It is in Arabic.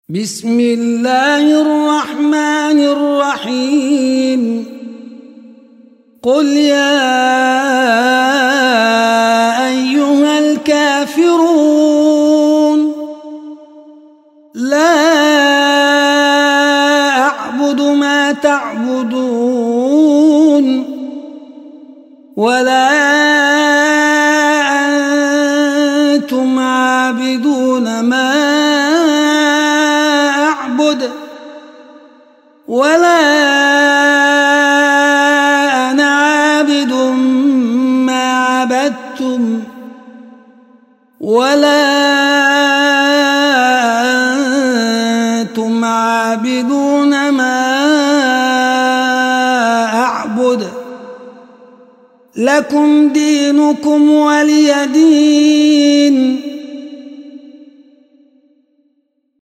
بسم الله الرحمن الرحيم قل يا أيها الكافرون لا أعبد ما تعبدون ولا أنتم عابدون ما أعبد ولا أنا عابد ما عبدتم ولا أنتم عابدون ما أعبد لكم دينكم ولي دين.